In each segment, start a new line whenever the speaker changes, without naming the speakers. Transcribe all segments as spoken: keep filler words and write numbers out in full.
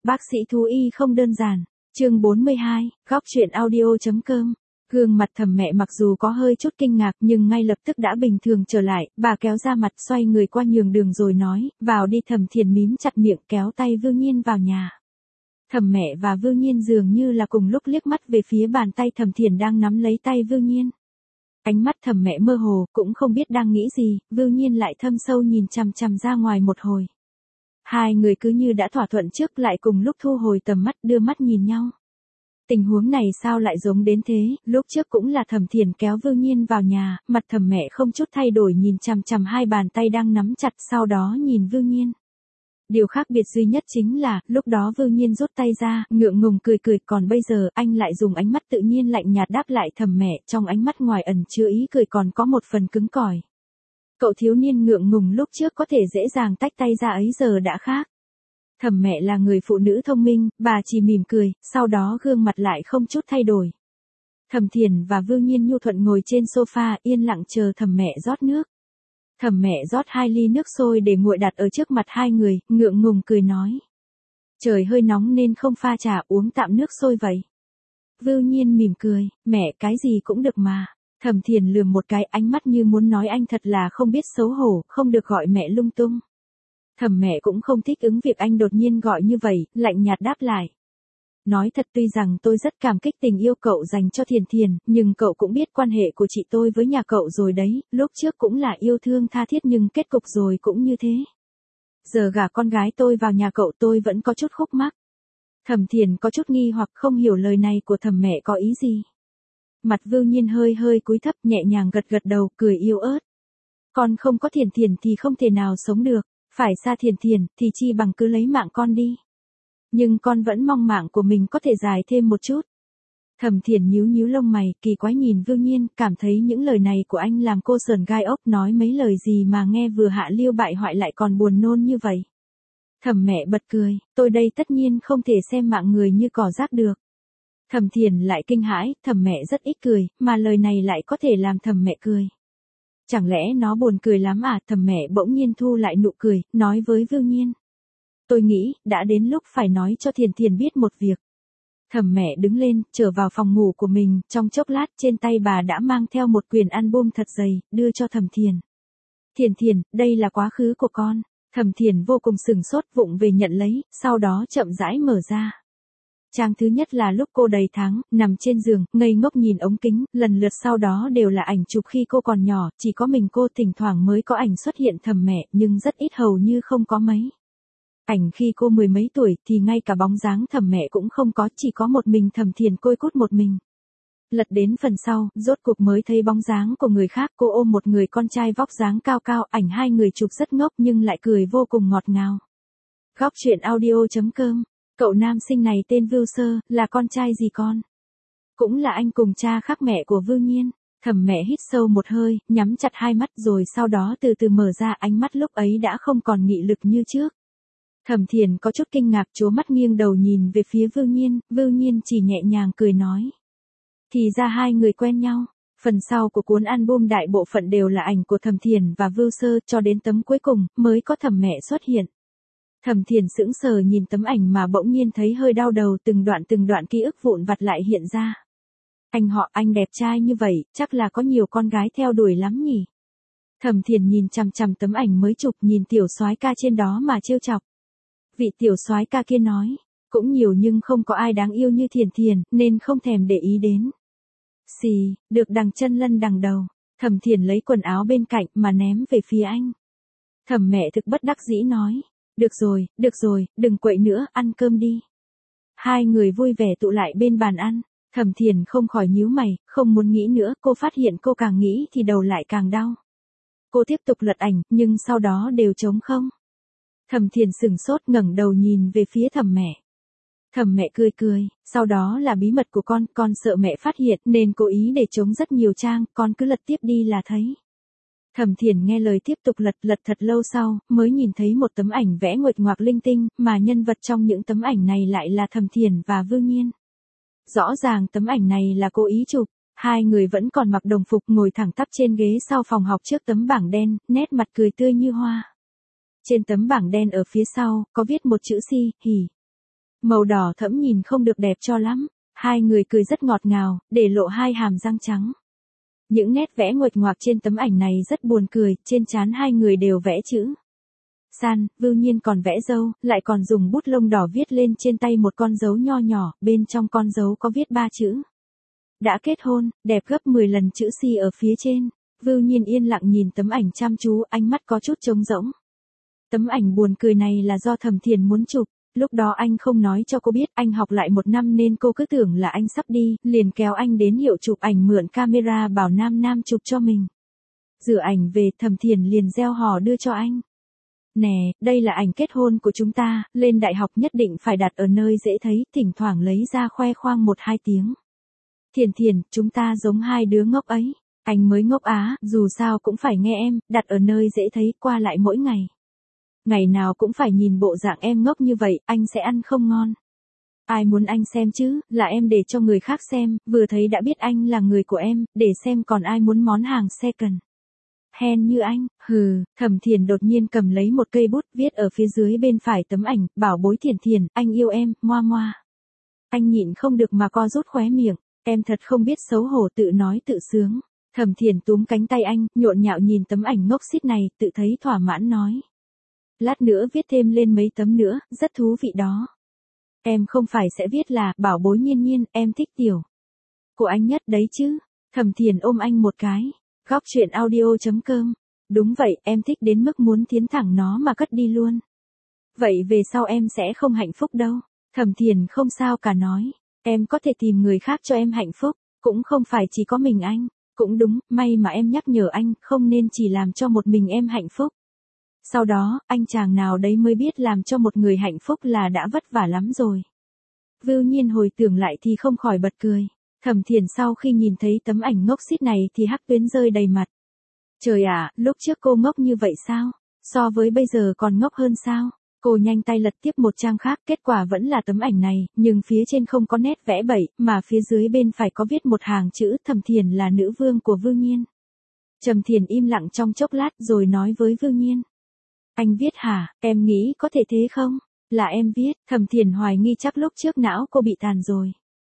Bác sĩ thú y không đơn giản. Chương bốn mươi hai, góc truyện audio.com. Gương mặt Thẩm Mẹ mặc dù có hơi chút kinh ngạc nhưng ngay lập tức đã bình thường trở lại, bà kéo ra mặt xoay người qua nhường đường rồi nói, vào đi. Thẩm Thiền mím chặt miệng kéo tay Vương Nhiên vào nhà. Thẩm Mẹ và Vương Nhiên dường như là cùng lúc liếc mắt về phía bàn tay Thẩm Thiền đang nắm lấy tay Vương Nhiên. Ánh mắt Thẩm Mẹ mơ hồ, cũng không biết đang nghĩ gì, Vương Nhiên lại thâm sâu nhìn chằm chằm ra ngoài một hồi. Hai người cứ như đã thỏa thuận trước lại cùng lúc thu hồi tầm mắt đưa mắt nhìn nhau. Tình huống này sao lại giống đến thế, lúc trước cũng là Thẩm Thiền kéo Vương Nhiên vào nhà, mặt Thẩm Mẹ không chút thay đổi nhìn chằm chằm hai bàn tay đang nắm chặt sau đó nhìn Vương Nhiên. Điều khác biệt duy nhất chính là, lúc đó Vương Nhiên rút tay ra, ngượng ngùng cười cười, còn bây giờ anh lại dùng ánh mắt tự nhiên lạnh nhạt đáp lại Thẩm Mẹ, trong ánh mắt ngoài ẩn chứa ý cười còn có một phần cứng cỏi. Cậu thiếu niên ngượng ngùng lúc trước có thể dễ dàng tách tay ra ấy giờ đã khác. Thẩm Mẹ là người phụ nữ thông minh, bà chỉ mỉm cười, sau đó gương mặt lại không chút thay đổi. Thẩm Thiền và Vương Nhiên nhu thuận ngồi trên sofa yên lặng chờ Thẩm Mẹ rót nước. Thẩm Mẹ rót hai ly nước sôi để nguội đặt ở trước mặt hai người, ngượng ngùng cười nói. Trời hơi nóng nên không pha trà, uống tạm nước sôi vậy. Vương Nhiên mỉm cười, mẹ cái gì cũng được mà. Thẩm Thiền lườm một cái, ánh mắt như muốn nói anh thật là không biết xấu hổ, không được gọi mẹ lung tung. Thẩm Mẹ cũng không thích ứng việc anh đột nhiên gọi như vậy, lạnh nhạt đáp lại. Nói thật, tuy rằng tôi rất cảm kích tình yêu cậu dành cho Thiền Thiền, nhưng cậu cũng biết quan hệ của chị tôi với nhà cậu rồi đấy, lúc trước cũng là yêu thương tha thiết nhưng kết cục rồi cũng như thế. Giờ gả con gái tôi vào nhà cậu tôi vẫn có chút khúc mắc. Thẩm Thiền có chút nghi hoặc không hiểu lời này của Thẩm Mẹ có ý gì. Mặt Vương Nhiên hơi hơi cúi thấp nhẹ nhàng gật gật đầu, cười yếu ớt. Con không có Thiền Thiền thì không thể nào sống được, phải xa Thiền Thiền thì chi bằng cứ lấy mạng con đi. Nhưng con vẫn mong mạng của mình có thể dài thêm một chút. Thẩm Thiền nhíu nhíu lông mày, kỳ quái nhìn Vương Nhiên, cảm thấy những lời này của anh làm cô sờn gai ốc, nói mấy lời gì mà nghe vừa hạ liêu bại hoại lại còn buồn nôn như vậy. Thẩm Mẹ bật cười, tôi đây tất nhiên không thể xem mạng người như cỏ rác được. Thẩm Thiền lại kinh hãi, Thẩm Mẹ rất ít cười, mà lời này lại có thể làm Thẩm Mẹ cười. Chẳng lẽ nó buồn cười lắm à? Thẩm Mẹ bỗng nhiên thu lại nụ cười, nói với Vương Nhiên. Tôi nghĩ, đã đến lúc phải nói cho Thiền Thiền biết một việc. Thẩm Mẹ đứng lên, trở vào phòng ngủ của mình, trong chốc lát trên tay bà đã mang theo một quyển album thật dày, đưa cho Thẩm Thiền. Thiền Thiền, đây là quá khứ của con. Thẩm Thiền vô cùng sừng sốt, vụng về nhận lấy, sau đó chậm rãi mở ra. Trang thứ nhất là lúc cô đầy tháng, nằm trên giường, ngây ngốc nhìn ống kính, lần lượt sau đó đều là ảnh chụp khi cô còn nhỏ, chỉ có mình cô thỉnh thoảng mới có ảnh xuất hiện Thẩm Mẹ, nhưng rất ít hầu như không có mấy. Ảnh khi cô mười mấy tuổi thì ngay cả bóng dáng Thẩm Mẹ cũng không có, chỉ có một mình Thẩm Thiền côi cút một mình. Lật đến phần sau, rốt cuộc mới thấy bóng dáng của người khác, cô ôm một người con trai vóc dáng cao cao, ảnh hai người chụp rất ngốc nhưng lại cười vô cùng ngọt ngào. Góc truyện audio.com. Cậu nam sinh này tên Vưu Sơ, là con trai gì con? Cũng là anh cùng cha khác mẹ của Vương Nhiên. Thẩm Mẹ hít sâu một hơi, nhắm chặt hai mắt rồi sau đó từ từ mở ra, ánh mắt lúc ấy đã không còn nghị lực như trước. Thẩm Thiền có chút kinh ngạc, trố mắt nghiêng đầu nhìn về phía Vương Nhiên, Vương Nhiên chỉ nhẹ nhàng cười nói. Thì ra hai người quen nhau. Phần sau của cuốn album đại bộ phận đều là ảnh của Thẩm Thiền và Vưu Sơ, cho đến tấm cuối cùng, mới có Thẩm Mẹ xuất hiện. Thẩm Thiền sững sờ nhìn tấm ảnh mà bỗng nhiên thấy hơi đau đầu, từng đoạn từng đoạn ký ức vụn vặt lại hiện ra. Anh họ, anh đẹp trai như vậy, chắc là có nhiều con gái theo đuổi lắm nhỉ. Thẩm Thiền nhìn chằm chằm tấm ảnh mới chụp, nhìn tiểu soái ca trên đó mà trêu chọc. Vị tiểu soái ca kia nói, cũng nhiều nhưng không có ai đáng yêu như Thiền Thiền, nên không thèm để ý đến. Xì, được đằng chân lân đằng đầu. Thẩm Thiền lấy quần áo bên cạnh mà ném về phía anh. Thẩm Mẹ thực bất đắc dĩ nói. Được rồi, được rồi, đừng quậy nữa, ăn cơm đi. Hai người vui vẻ tụ lại bên bàn ăn. Thẩm Thiền không khỏi nhíu mày, không muốn nghĩ nữa, cô phát hiện cô càng nghĩ thì đầu lại càng đau. Cô tiếp tục lật ảnh, nhưng sau đó đều trống không. Thẩm Thiền sừng sốt ngẩng đầu nhìn về phía Thẩm Mẹ. Thẩm Mẹ cười cười, sau đó là bí mật của con, con sợ mẹ phát hiện nên cố ý để trống rất nhiều trang, con cứ lật tiếp đi là thấy. Thẩm Thiền nghe lời tiếp tục lật lật thật lâu sau, mới nhìn thấy một tấm ảnh vẽ nguệch ngoạc linh tinh, mà nhân vật trong những tấm ảnh này lại là Thẩm Thiền và Vương Nhiên. Rõ ràng tấm ảnh này là cố ý chụp, hai người vẫn còn mặc đồng phục ngồi thẳng tắp trên ghế sau phòng học trước tấm bảng đen, nét mặt cười tươi như hoa. Trên tấm bảng đen ở phía sau, có viết một chữ si, hỉ. Màu đỏ thẫm nhìn không được đẹp cho lắm. Hai người cười rất ngọt ngào, để lộ hai hàm răng trắng. Những nét vẽ nguệch ngoạc trên tấm ảnh này rất buồn cười, trên trán hai người đều vẽ chữ. San, Vưu Nhiên còn vẽ dâu, lại còn dùng bút lông đỏ viết lên trên tay một con dấu nho nhỏ, bên trong con dấu có viết ba chữ. Đã kết hôn, đẹp gấp mười lần chữ Si ở phía trên. Vưu Nhiên yên lặng nhìn tấm ảnh chăm chú, ánh mắt có chút trống rỗng. Tấm ảnh buồn cười này là do Thẩm Thiền muốn chụp. Lúc đó anh không nói cho cô biết, anh học lại một năm nên cô cứ tưởng là anh sắp đi, liền kéo anh đến hiệu chụp ảnh mượn camera bảo Nam Nam chụp cho mình. Rửa ảnh về, Thẩm Thiền liền gieo hò đưa cho anh. Nè, đây là ảnh kết hôn của chúng ta, lên đại học nhất định phải đặt ở nơi dễ thấy, thỉnh thoảng lấy ra khoe khoang một hai tiếng. Thiền Thiền, chúng ta giống hai đứa ngốc ấy. Anh mới ngốc á, dù sao cũng phải nghe em, đặt ở nơi dễ thấy, qua lại mỗi ngày. Ngày nào cũng phải nhìn bộ dạng em ngốc như vậy, anh sẽ ăn không ngon. Ai muốn anh xem chứ, là em để cho người khác xem, vừa thấy đã biết anh là người của em, để xem còn ai muốn món hàng second. Hen như anh, hừ, Thẩm Thiền đột nhiên cầm lấy một cây bút, viết ở phía dưới bên phải tấm ảnh, bảo bối Thiền Thiền, anh yêu em, moa moa. Anh nhịn không được mà co rút khóe miệng, em thật không biết xấu hổ, tự nói tự sướng. Thẩm Thiền túm cánh tay anh, nhộn nhạo nhìn tấm ảnh ngốc xít này, tự thấy thỏa mãn nói. Lát nữa viết thêm lên mấy tấm nữa, rất thú vị đó. Em không phải sẽ viết là, bảo bối Nhiên Nhiên, em thích tiểu của anh nhất đấy chứ. Thẩm Thiền ôm anh một cái. Góc truyện audio chấm com. Đúng vậy, em thích đến mức muốn tiến thẳng nó mà cất đi luôn. Vậy về sau em sẽ không hạnh phúc đâu. Thẩm Thiền không sao cả nói. Em có thể tìm người khác cho em hạnh phúc, cũng không phải chỉ có mình anh. Cũng đúng, may mà em nhắc nhở anh, không nên chỉ làm cho một mình em hạnh phúc. Sau đó, anh chàng nào đấy mới biết làm cho một người hạnh phúc là đã vất vả lắm rồi. Vưu Nhiên hồi tưởng lại thì không khỏi bật cười. Thẩm Thiền sau khi nhìn thấy tấm ảnh ngốc xít này thì hắc tuyến rơi đầy mặt. Trời ạ, lúc trước cô ngốc như vậy sao? So với bây giờ còn ngốc hơn sao? Cô nhanh tay lật tiếp một trang khác, kết quả vẫn là tấm ảnh này, nhưng phía trên không có nét vẽ bậy, mà phía dưới bên phải có viết một hàng chữ, Thẩm Thiền là nữ vương của Vưu Nhiên. Trầm Thiền im lặng trong chốc lát rồi nói với Vưu Nhiên. Anh viết hả, em nghĩ có thể thế không? Là em viết, Thẩm Thiền hoài nghi chắc lúc trước não cô bị tàn rồi.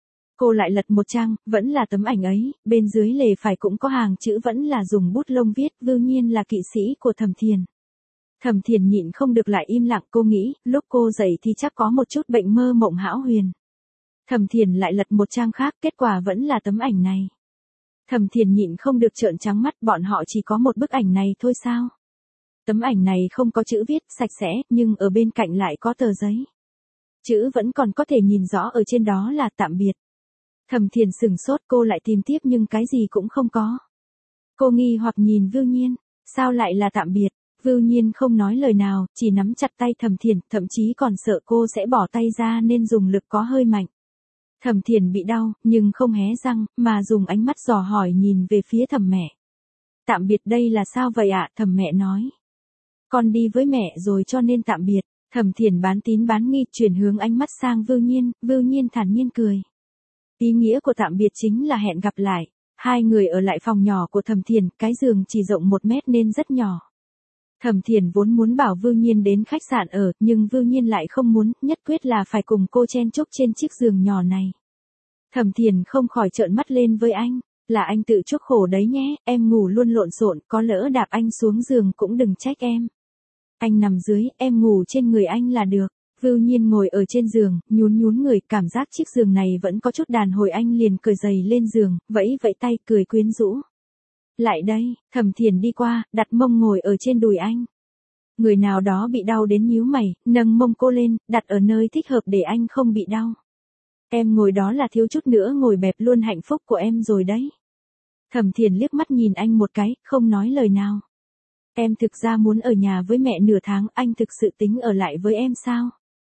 Cô lại lật một trang, vẫn là tấm ảnh ấy, bên dưới lề phải cũng có hàng chữ vẫn là dùng bút lông viết, Vưu Nhiên là kỵ sĩ của Thẩm Thiền. Thẩm Thiền nhịn không được lại im lặng, cô nghĩ, lúc cô dậy thì chắc có một chút bệnh mơ mộng hão huyền. Thẩm Thiền lại lật một trang khác, kết quả vẫn là tấm ảnh này. Thẩm Thiền nhịn không được trợn trắng mắt, bọn họ chỉ có một bức ảnh này thôi sao? Tấm ảnh này không có chữ viết, sạch sẽ, nhưng ở bên cạnh lại có tờ giấy. Chữ vẫn còn có thể nhìn rõ ở trên đó là tạm biệt. Thẩm Thiền sửng sốt, cô lại tìm tiếp nhưng cái gì cũng không có. Cô nghi hoặc nhìn Vưu Nhiên, sao lại là tạm biệt? Vưu Nhiên không nói lời nào, chỉ nắm chặt tay Thẩm Thiền, thậm chí còn sợ cô sẽ bỏ tay ra nên dùng lực có hơi mạnh. Thẩm Thiền bị đau, nhưng không hé răng, mà dùng ánh mắt dò hỏi nhìn về phía Thẩm mẹ. Tạm biệt đây là sao vậy ạ? Thẩm mẹ nói. Con đi với mẹ rồi cho nên tạm biệt. Thẩm Thiền bán tín bán nghi, chuyển hướng ánh mắt sang Vưu Nhiên, Vưu Nhiên thản nhiên cười. Ý nghĩa của tạm biệt chính là hẹn gặp lại. Hai người ở lại phòng nhỏ của Thẩm Thiền, cái giường chỉ rộng một mét nên rất nhỏ. Thẩm Thiền vốn muốn bảo Vưu Nhiên đến khách sạn ở, nhưng Vưu Nhiên lại không muốn, nhất quyết là phải cùng cô chen chúc trên chiếc giường nhỏ này. Thẩm Thiền không khỏi trợn mắt lên với anh, là anh tự chuốc khổ đấy nhé, em ngủ luôn lộn xộn, có lỡ đạp anh xuống giường cũng đừng trách em. Anh nằm dưới, em ngủ trên người anh là được. Vưu Nhiên ngồi ở trên giường, nhún nhún người, cảm giác chiếc giường này vẫn có chút đàn hồi, anh liền cởi giày lên giường, vẫy vẫy tay, cười quyến rũ. Lại đây, Thẩm Thiền đi qua, đặt mông ngồi ở trên đùi anh. Người nào đó bị đau đến nhíu mày, nâng mông cô lên, đặt ở nơi thích hợp để anh không bị đau. Em ngồi đó là thiếu chút nữa ngồi bẹp luôn hạnh phúc của em rồi đấy. Thẩm Thiền liếc mắt nhìn anh một cái, không nói lời nào. Em thực ra muốn ở nhà với mẹ nửa tháng, anh thực sự tính ở lại với em sao?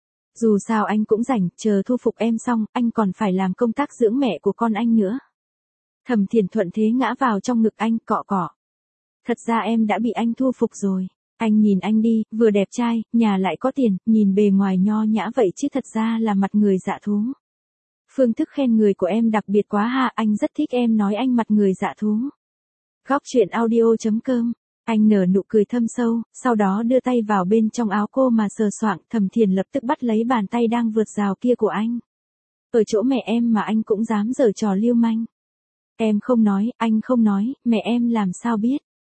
Dù sao anh cũng rảnh, chờ thu phục em xong, anh còn phải làm công tác dưỡng mẹ của con anh nữa. Thẩm Thiền thuận thế ngã vào trong ngực anh, cọ cọ. Thật ra em đã bị anh thu phục rồi. Anh nhìn anh đi, vừa đẹp trai, nhà lại có tiền, nhìn bề ngoài nho nhã vậy chứ thật ra là mặt người dạ thú. Phương thức khen người của em đặc biệt quá ha, anh rất thích em nói anh mặt người dạ thú. Góc truyện audio chấm com Anh nở nụ cười thâm sâu, sau đó đưa tay vào bên trong áo cô mà sờ soạng. Thẩm Thiền lập tức bắt lấy bàn tay đang vượt rào kia của anh. Ở chỗ mẹ em mà anh cũng dám giở trò lưu manh. Em không nói, anh không nói, mẹ em làm sao biết.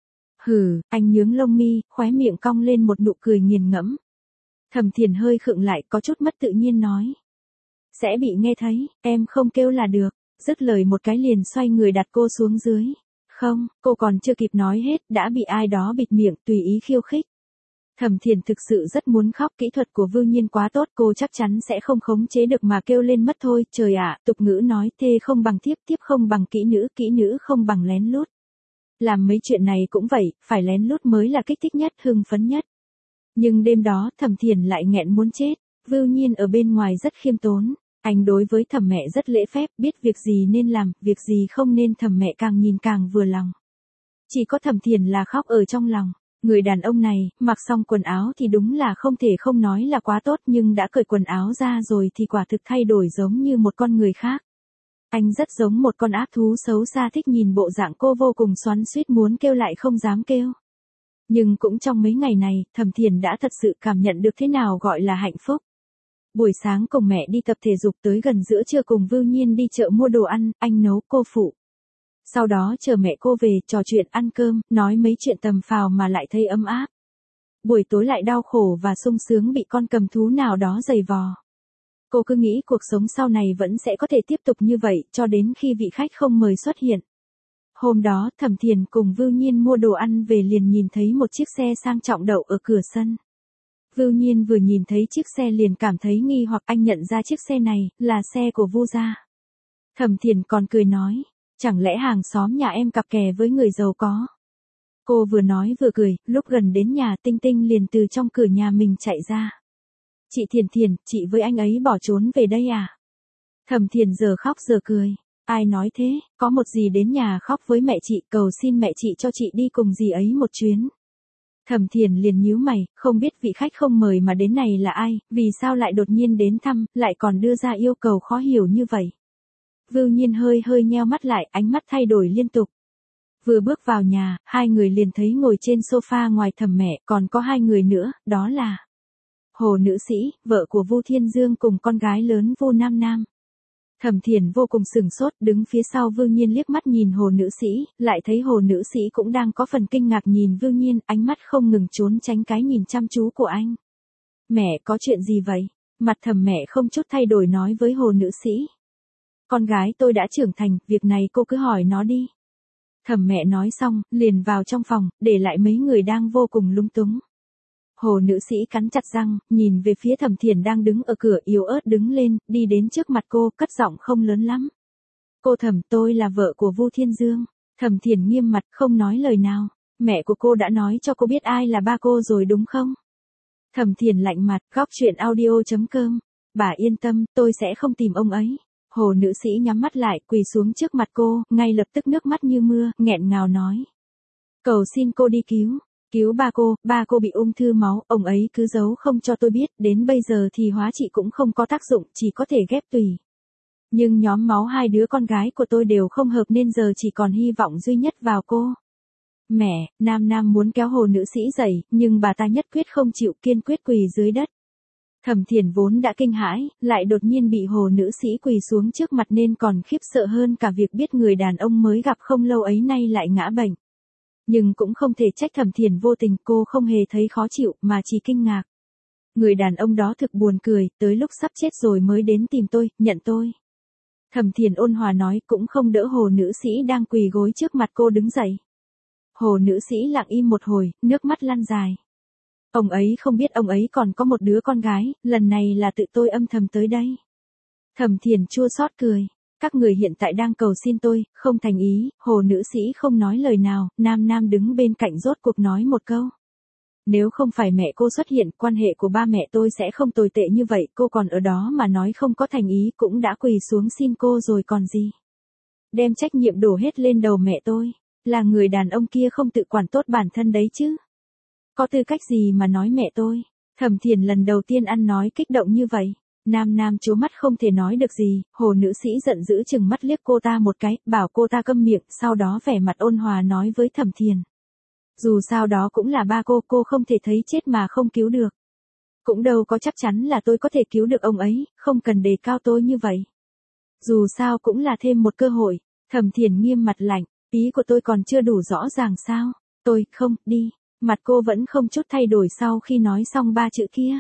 Hừ, anh nhướng lông mi, khóe miệng cong lên một nụ cười nghiền ngẫm. Thẩm Thiền hơi khựng lại, có chút mất tự nhiên nói. Sẽ bị nghe thấy, em không kêu là được. Dứt lời một cái liền xoay người đặt cô xuống dưới. Không, cô còn chưa kịp nói hết, đã bị ai đó bịt miệng, tùy ý khiêu khích. Thẩm Thiền thực sự rất muốn khóc, kỹ thuật của Vưu Nhiên quá tốt, cô chắc chắn sẽ không khống chế được mà kêu lên mất thôi. Trời ạ, tục ngữ nói thê không bằng thiếp, thiếp không bằng kỹ nữ, kỹ nữ không bằng lén lút. Làm mấy chuyện này cũng vậy, phải lén lút mới là kích thích nhất, hưng phấn nhất. Nhưng đêm đó, Thẩm Thiền lại nghẹn muốn chết. Vưu Nhiên ở bên ngoài rất khiêm tốn. Anh đối với Thẩm mẹ rất lễ phép, biết việc gì nên làm, việc gì không nên. Thẩm mẹ càng nhìn càng vừa lòng. Chỉ có Thẩm Thiền là khóc ở trong lòng. Người đàn ông này, mặc xong quần áo thì đúng là không thể không nói là quá tốt, nhưng đã cởi quần áo ra rồi thì quả thực thay đổi giống như một con người khác. Anh rất giống một con ác thú xấu xa, thích nhìn bộ dạng cô vô cùng xoắn xuýt, muốn kêu lại không dám kêu. Nhưng cũng trong mấy ngày này, Thẩm Thiền đã thật sự cảm nhận được thế nào gọi là hạnh phúc. Buổi sáng cùng mẹ đi tập thể dục, tới gần giữa trưa cùng Vưu Nhiên đi chợ mua đồ ăn, anh nấu cô phụ. Sau đó chờ mẹ cô về, trò chuyện ăn cơm, nói mấy chuyện tầm phào mà lại thấy ấm áp. Buổi tối lại đau khổ và sung sướng bị con cầm thú nào đó giày vò. Cô cứ nghĩ cuộc sống sau này vẫn sẽ có thể tiếp tục như vậy, cho đến khi vị khách không mời xuất hiện. Hôm đó, Thẩm Thiền cùng Vưu Nhiên mua đồ ăn về liền nhìn thấy một chiếc xe sang trọng đậu ở cửa sân. Vưu Nhiên vừa nhìn thấy chiếc xe liền cảm thấy nghi hoặc, anh nhận ra chiếc xe này là xe của Vu gia. Thẩm Thiền còn cười nói, chẳng lẽ hàng xóm nhà em cặp kè với người giàu có. Cô vừa nói vừa cười, lúc gần đến nhà Tinh Tinh liền từ trong cửa nhà mình chạy ra. Chị Thiền Thiền, chị với anh ấy bỏ trốn về đây à? Thẩm Thiền giờ khóc giờ cười. Ai nói thế, có một dì đến nhà khóc với mẹ chị, cầu xin mẹ chị cho chị đi cùng dì ấy một chuyến. Thẩm Thiền liền nhíu mày, không biết vị khách không mời mà đến này là ai, vì sao lại đột nhiên đến thăm, lại còn đưa ra yêu cầu khó hiểu như vậy. Vưu Nhiên hơi hơi nheo mắt lại, ánh mắt thay đổi liên tục. Vừa bước vào nhà, hai người liền thấy ngồi trên sofa ngoài Thẩm mẹ, còn có hai người nữa, đó là Hồ nữ sĩ, vợ của Vu Thiên Dương cùng con gái lớn Vu Nam Nam. Thẩm Thiền vô cùng sửng sốt, đứng phía sau Vưu Nhiên liếc mắt nhìn Hồ nữ sĩ, lại thấy Hồ nữ sĩ cũng đang có phần kinh ngạc nhìn Vưu Nhiên, ánh mắt không ngừng trốn tránh cái nhìn chăm chú của anh. Mẹ, có chuyện gì vậy? Mặt Thẩm mẹ không chút thay đổi nói với Hồ nữ sĩ. Con gái tôi đã trưởng thành, việc này cô cứ hỏi nó đi. Thẩm mẹ nói xong, liền vào trong phòng, để lại mấy người đang vô cùng lung túng. Hồ nữ sĩ cắn chặt răng, nhìn về phía Thẩm Thiền đang đứng ở cửa, yếu ớt đứng lên, đi đến trước mặt cô, cất giọng không lớn lắm. Cô Thẩm, tôi là vợ của Vu Thiên Dương. Thẩm Thiền nghiêm mặt, không nói lời nào. Mẹ của cô đã nói cho cô biết ai là ba cô rồi đúng không? Thẩm Thiền lạnh mặt, góc truyện audio chấm com. Bà yên tâm, tôi sẽ không tìm ông ấy. Hồ nữ sĩ nhắm mắt lại, quỳ xuống trước mặt cô, ngay lập tức nước mắt như mưa, nghẹn ngào nói. Cầu xin cô đi cứu. Cứu ba cô, ba cô bị ung thư máu, ông ấy cứ giấu không cho tôi biết, đến bây giờ thì hóa trị cũng không có tác dụng, chỉ có thể ghép tùy. Nhưng nhóm máu hai đứa con gái của tôi đều không hợp nên giờ chỉ còn hy vọng duy nhất vào cô. Mẹ, Nam Nam muốn kéo Hồ nữ sĩ dậy, nhưng bà ta nhất quyết không chịu, kiên quyết quỳ dưới đất. Thẩm Thiền vốn đã kinh hãi, lại đột nhiên bị Hồ nữ sĩ quỳ xuống trước mặt nên còn khiếp sợ hơn cả việc biết người đàn ông mới gặp không lâu ấy nay lại ngã bệnh. Nhưng cũng không thể trách Thẩm Thiền vô tình, cô không hề thấy khó chịu, mà chỉ kinh ngạc. Người đàn ông đó thực buồn cười, tới lúc sắp chết rồi mới đến tìm tôi, nhận tôi. Thẩm Thiền ôn hòa nói, cũng không đỡ Hồ nữ sĩ đang quỳ gối trước mặt cô đứng dậy. Hồ nữ sĩ lặng im một hồi, nước mắt lăn dài. Ông ấy không biết ông ấy còn có một đứa con gái, lần này là tự tôi âm thầm tới đây. Thẩm Thiền chua xót cười. Các người hiện tại đang cầu xin tôi, không thành ý. Hồ nữ sĩ không nói lời nào, Nam Nam đứng bên cạnh rốt cuộc nói một câu. Nếu không phải mẹ cô xuất hiện, quan hệ của ba mẹ tôi sẽ không tồi tệ như vậy, cô còn ở đó mà nói không có thành ý, cũng đã quỳ xuống xin cô rồi còn gì. Đem trách nhiệm đổ hết lên đầu mẹ tôi, là người đàn ông kia không tự quản tốt bản thân đấy chứ. Có tư cách gì mà nói mẹ tôi. Thẩm Thiền lần đầu tiên ăn nói kích động như vậy. Nam Nam trố mắt không thể nói được gì, Hồ nữ sĩ giận dữ chừng mắt liếc cô ta một cái, bảo cô ta câm miệng, sau đó vẻ mặt ôn hòa nói với Thẩm Thiền. Dù sao đó cũng là ba cô, cô không thể thấy chết mà không cứu được. Cũng đâu có chắc chắn là tôi có thể cứu được ông ấy, không cần đề cao tôi như vậy. Dù sao cũng là thêm một cơ hội. Thẩm Thiền nghiêm mặt lạnh, ý của tôi còn chưa đủ rõ ràng sao? Tôi, không, đi. Mặt cô vẫn không chút thay đổi sau khi nói xong ba chữ kia.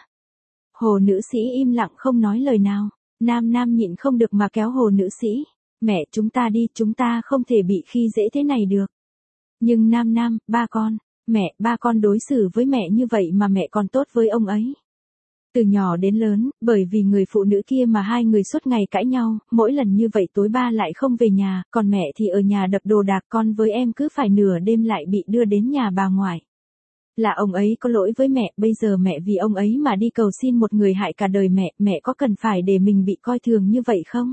Hồ nữ sĩ im lặng không nói lời nào. Nam Nam nhịn không được mà kéo hồ nữ sĩ. Mẹ, chúng ta đi, chúng ta không thể bị khi dễ thế này được. Nhưng Nam Nam, ba con, mẹ, ba con đối xử với mẹ như vậy mà mẹ còn tốt với ông ấy. Từ nhỏ đến lớn, bởi vì người phụ nữ kia mà hai người suốt ngày cãi nhau, mỗi lần như vậy tối ba lại không về nhà, còn mẹ thì ở nhà đập đồ đạc, con với em cứ phải nửa đêm lại bị đưa đến nhà bà ngoại. Là ông ấy có lỗi với mẹ, bây giờ mẹ vì ông ấy mà đi cầu xin một người hại cả đời mẹ, mẹ có cần phải để mình bị coi thường như vậy không?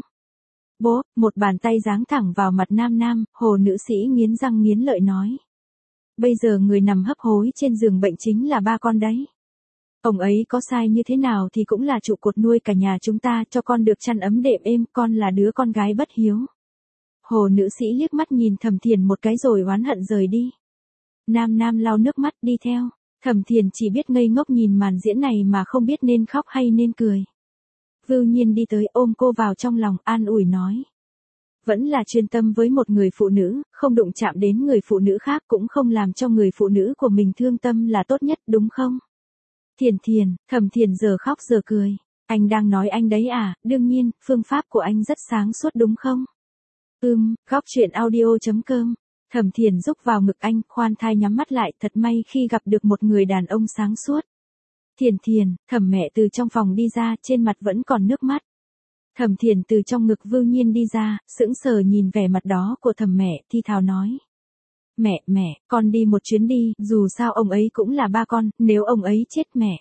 Bố, một bàn tay giáng thẳng vào mặt Nam Nam, hồ nữ sĩ nghiến răng nghiến lợi nói. Bây giờ người nằm hấp hối trên giường bệnh chính là ba con đấy. Ông ấy có sai như thế nào thì cũng là trụ cột nuôi cả nhà chúng ta, cho con được chăn ấm đệm êm, con là đứa con gái bất hiếu. Hồ nữ sĩ liếc mắt nhìn Thẩm Thiền một cái rồi oán hận rời đi. Nam Nam lau nước mắt đi theo. Thẩm Thiền chỉ biết ngây ngốc nhìn màn diễn này mà không biết nên khóc hay nên cười. Vưu Nhiên đi tới ôm cô vào trong lòng, an ủi nói. Vẫn là chuyên tâm với một người phụ nữ, không đụng chạm đến người phụ nữ khác, cũng không làm cho người phụ nữ của mình thương tâm là tốt nhất, đúng không? Thiền Thiền, Thẩm Thiền giờ khóc giờ cười. Anh đang nói anh đấy à? Đương nhiên, phương pháp của anh rất sáng suốt đúng không? Ừm, góc truyện audio chấm com. Thẩm Thiền rúc vào ngực anh, khoan thai nhắm mắt lại, thật may khi gặp được một người đàn ông sáng suốt. Thiền Thiền, Thẩm mẹ từ trong phòng đi ra, trên mặt vẫn còn nước mắt. Thẩm Thiền từ trong ngực Vưu Nhiên đi ra, sững sờ nhìn vẻ mặt đó của Thẩm mẹ, thi thào nói. Mẹ, mẹ, con đi một chuyến đi, dù sao ông ấy cũng là ba con, nếu ông ấy chết mẹ.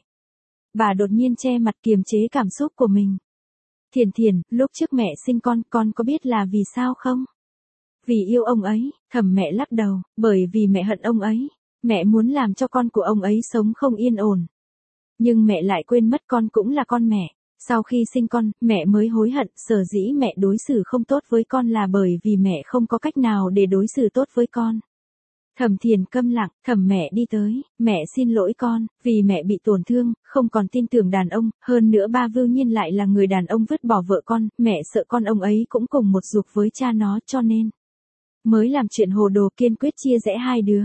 Bà đột nhiên che mặt kiềm chế cảm xúc của mình. Thiền Thiền, lúc trước mẹ sinh con, con có biết là vì sao không? Vì yêu ông ấy, Thẩm mẹ lắc đầu, bởi vì mẹ hận ông ấy. Mẹ muốn làm cho con của ông ấy sống không yên ổn. Nhưng mẹ lại quên mất con cũng là con mẹ. Sau khi sinh con, mẹ mới hối hận, sở dĩ mẹ đối xử không tốt với con là bởi vì mẹ không có cách nào để đối xử tốt với con. Thẩm Thiền câm lặng, Thẩm mẹ đi tới, mẹ xin lỗi con, vì mẹ bị tổn thương, không còn tin tưởng đàn ông, hơn nữa ba Vưu Nhiên lại là người đàn ông vứt bỏ vợ con, mẹ sợ con ông ấy cũng cùng một ruột với cha nó cho nên. Mới làm chuyện hồ đồ, kiên quyết chia rẽ hai đứa.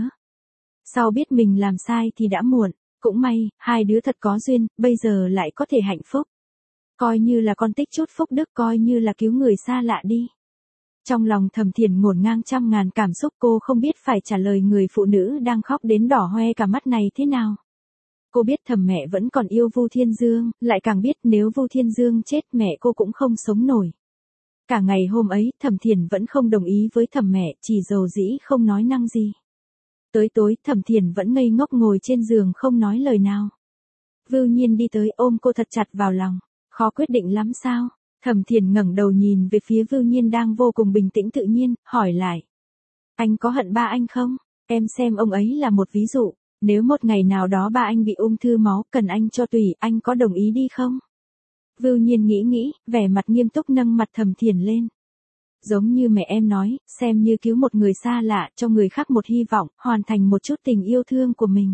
Sau biết mình làm sai thì đã muộn, cũng may, hai đứa thật có duyên, bây giờ lại có thể hạnh phúc. Coi như là con tích chút phúc đức, coi như là cứu người xa lạ đi. Trong lòng Thẩm Thiền ngổn ngang trăm ngàn cảm xúc, cô không biết phải trả lời người phụ nữ đang khóc đến đỏ hoe cả mắt này thế nào. Cô biết Thẩm mẹ vẫn còn yêu Vu Thiên Dương, lại càng biết nếu Vu Thiên Dương chết mẹ cô cũng không sống nổi. Cả ngày hôm ấy, Thẩm Thiền vẫn không đồng ý với Thẩm mẹ, chỉ dầu dĩ không nói năng gì. Tới tối, Thẩm Thiền vẫn ngây ngốc ngồi trên giường không nói lời nào. Vưu Nhiên đi tới ôm cô thật chặt vào lòng. Khó quyết định lắm sao? Thẩm Thiền ngẩng đầu nhìn về phía Vưu Nhiên đang vô cùng bình tĩnh tự nhiên, hỏi lại. Anh có hận ba anh không? Em xem ông ấy là một ví dụ. Nếu một ngày nào đó ba anh bị ung thư máu, cần anh cho tùy, anh có đồng ý đi không? Vưu Nhiên nghĩ nghĩ, vẻ mặt nghiêm túc nâng mặt Thẩm Thiền lên. Giống như mẹ em nói, xem như cứu một người xa lạ, cho người khác một hy vọng, hoàn thành một chút tình yêu thương của mình.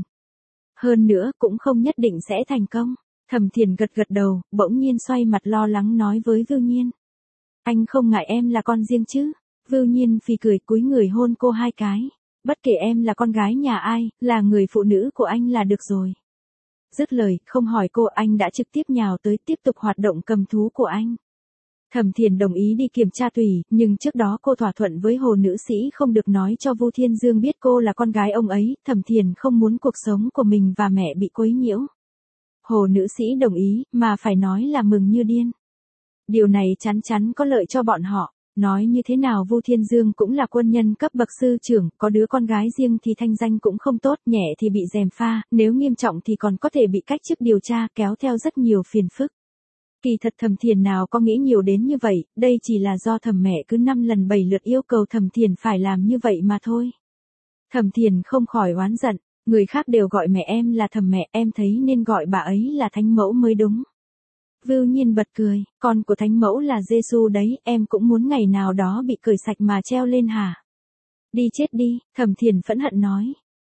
Hơn nữa, cũng không nhất định sẽ thành công. Thẩm Thiền gật gật đầu, bỗng nhiên xoay mặt lo lắng nói với Vưu Nhiên. Anh không ngại em là con riêng chứ? Vưu Nhiên phì cười cúi người hôn cô hai cái. Bất kể em là con gái nhà ai, là người phụ nữ của anh là được rồi. Dứt lời, không hỏi cô, anh đã trực tiếp nhào tới tiếp tục hoạt động cầm thú của anh. Thẩm Thiền đồng ý đi kiểm tra tùy, nhưng trước đó cô thỏa thuận với hồ nữ sĩ không được nói cho Vu Thiên Dương biết cô là con gái ông ấy, Thẩm Thiền không muốn cuộc sống của mình và mẹ bị quấy nhiễu. Hồ nữ sĩ đồng ý, mà phải nói là mừng như điên. Điều này chắn chắn có lợi cho bọn họ. Nói như thế nào Vu Thiên Dương cũng là quân nhân cấp bậc sư trưởng, có đứa con gái riêng thì thanh danh cũng không tốt, nhẹ thì bị gièm pha, nếu nghiêm trọng thì còn có thể bị cách chức điều tra, kéo theo rất nhiều phiền phức. Kỳ thật Thẩm Thiền nào có nghĩ nhiều đến như vậy, đây chỉ là do Thẩm mẹ cứ năm lần bảy lượt yêu cầu Thẩm Thiền phải làm như vậy mà thôi. Thẩm Thiền không khỏi oán giận, người khác đều gọi mẹ em là Thẩm mẹ, em thấy nên gọi bà ấy là Thánh Mẫu mới đúng. Vưu Nhiên bật cười, con của Thánh Mẫu là Giê-xu đấy, em cũng muốn ngày nào đó bị cởi sạch mà treo lên hả? Đi chết đi, Thẩm Thiền phẫn hận nói.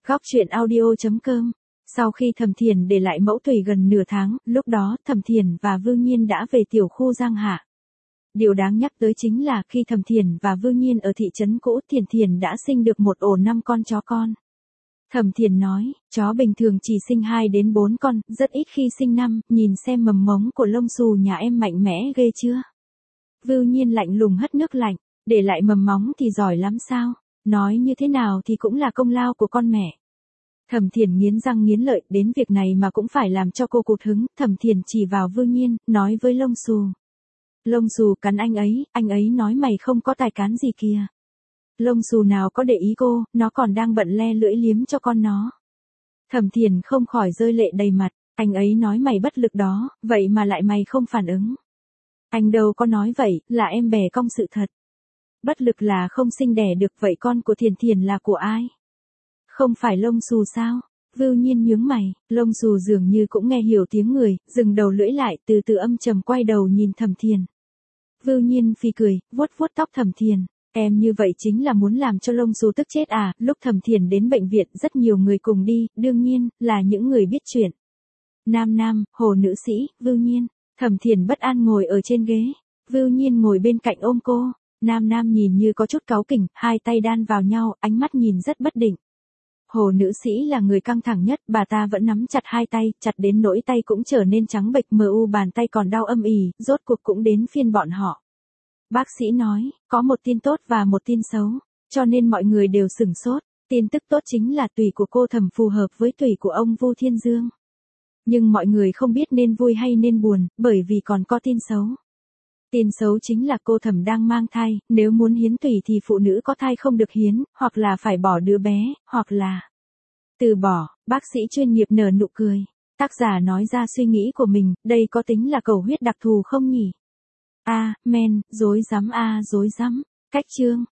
Góc truyện audio.com. Sau khi Thẩm Thiền để lại mẫu tùy gần nửa tháng, lúc đó Thẩm Thiền và Vương Nhiên đã về tiểu khu Giang Hạ. Điều đáng nhắc tới chính là khi Thẩm Thiền và Vương Nhiên ở thị trấn cũ, Thiền Thiền đã sinh được một ổ năm con chó con. Thẩm Thiền nói, chó bình thường chỉ sinh hai đến bốn con, rất ít khi sinh năm, nhìn xem mầm mống của lông xù nhà em mạnh mẽ ghê chưa. Vương Nhiên lạnh lùng hất nước lạnh, để lại mầm móng thì giỏi lắm sao, nói như thế nào thì cũng là công lao của con mẹ. Thẩm Thiền nghiến răng nghiến lợi, đến việc này mà cũng phải làm cho cô cụt hứng. Thẩm Thiền chỉ vào Vương Nhiên, nói với lông xù. Lông xù cắn anh ấy, anh ấy nói mày không có tài cán gì kìa. Lông xù nào có để ý cô, nó còn đang bận le lưỡi liếm cho con nó. Thẩm Thiền không khỏi rơi lệ đầy mặt, anh ấy nói mày bất lực đó, vậy mà lại mày không phản ứng. Anh đâu có nói vậy, là em bè cong sự thật. Bất lực là không sinh đẻ được, vậy con của Thiền Thiền là của ai? Không phải lông xù sao? Vương Nhiên nhướng mày, lông xù dường như cũng nghe hiểu tiếng người, dừng đầu lưỡi lại, từ từ âm trầm quay đầu nhìn Thẩm Thiền. Vương Nhiên phì cười, vuốt vuốt tóc Thẩm Thiền, em như vậy chính là muốn làm cho lông xù tức chết à? Lúc Thẩm Thiền đến bệnh viện rất nhiều người cùng đi, đương nhiên, là những người biết chuyện. Nam Nam, Hồ nữ sĩ, Vương Nhiên. Thẩm Thiền bất an ngồi ở trên ghế, Vương Nhiên ngồi bên cạnh ôm cô. Nam Nam nhìn như có chút cáu kỉnh, hai tay đan vào nhau, ánh mắt nhìn rất bất định. Hồ nữ sĩ là người căng thẳng nhất, bà ta vẫn nắm chặt hai tay, chặt đến nỗi tay cũng trở nên trắng bệch, mờ u bàn tay còn đau âm ỉ, rốt cuộc cũng đến phiên bọn họ. Bác sĩ nói, có một tin tốt và một tin xấu, cho nên mọi người đều sửng sốt. Tin tức tốt chính là tủy của cô Thẩm phù hợp với tủy của ông Vu Thiên Dương. Nhưng mọi người không biết nên vui hay nên buồn, bởi vì còn có tin xấu. Tin xấu chính là cô Thẩm đang mang thai, nếu muốn hiến tủy thì phụ nữ có thai không được hiến, hoặc là phải bỏ đứa bé, hoặc là từ bỏ. Bác sĩ chuyên nghiệp nở nụ cười. Tác giả nói ra suy nghĩ của mình, đây có tính là cầu huyết đặc thù không nhỉ? A, men, dối rắm a dối rắm. Cách chương.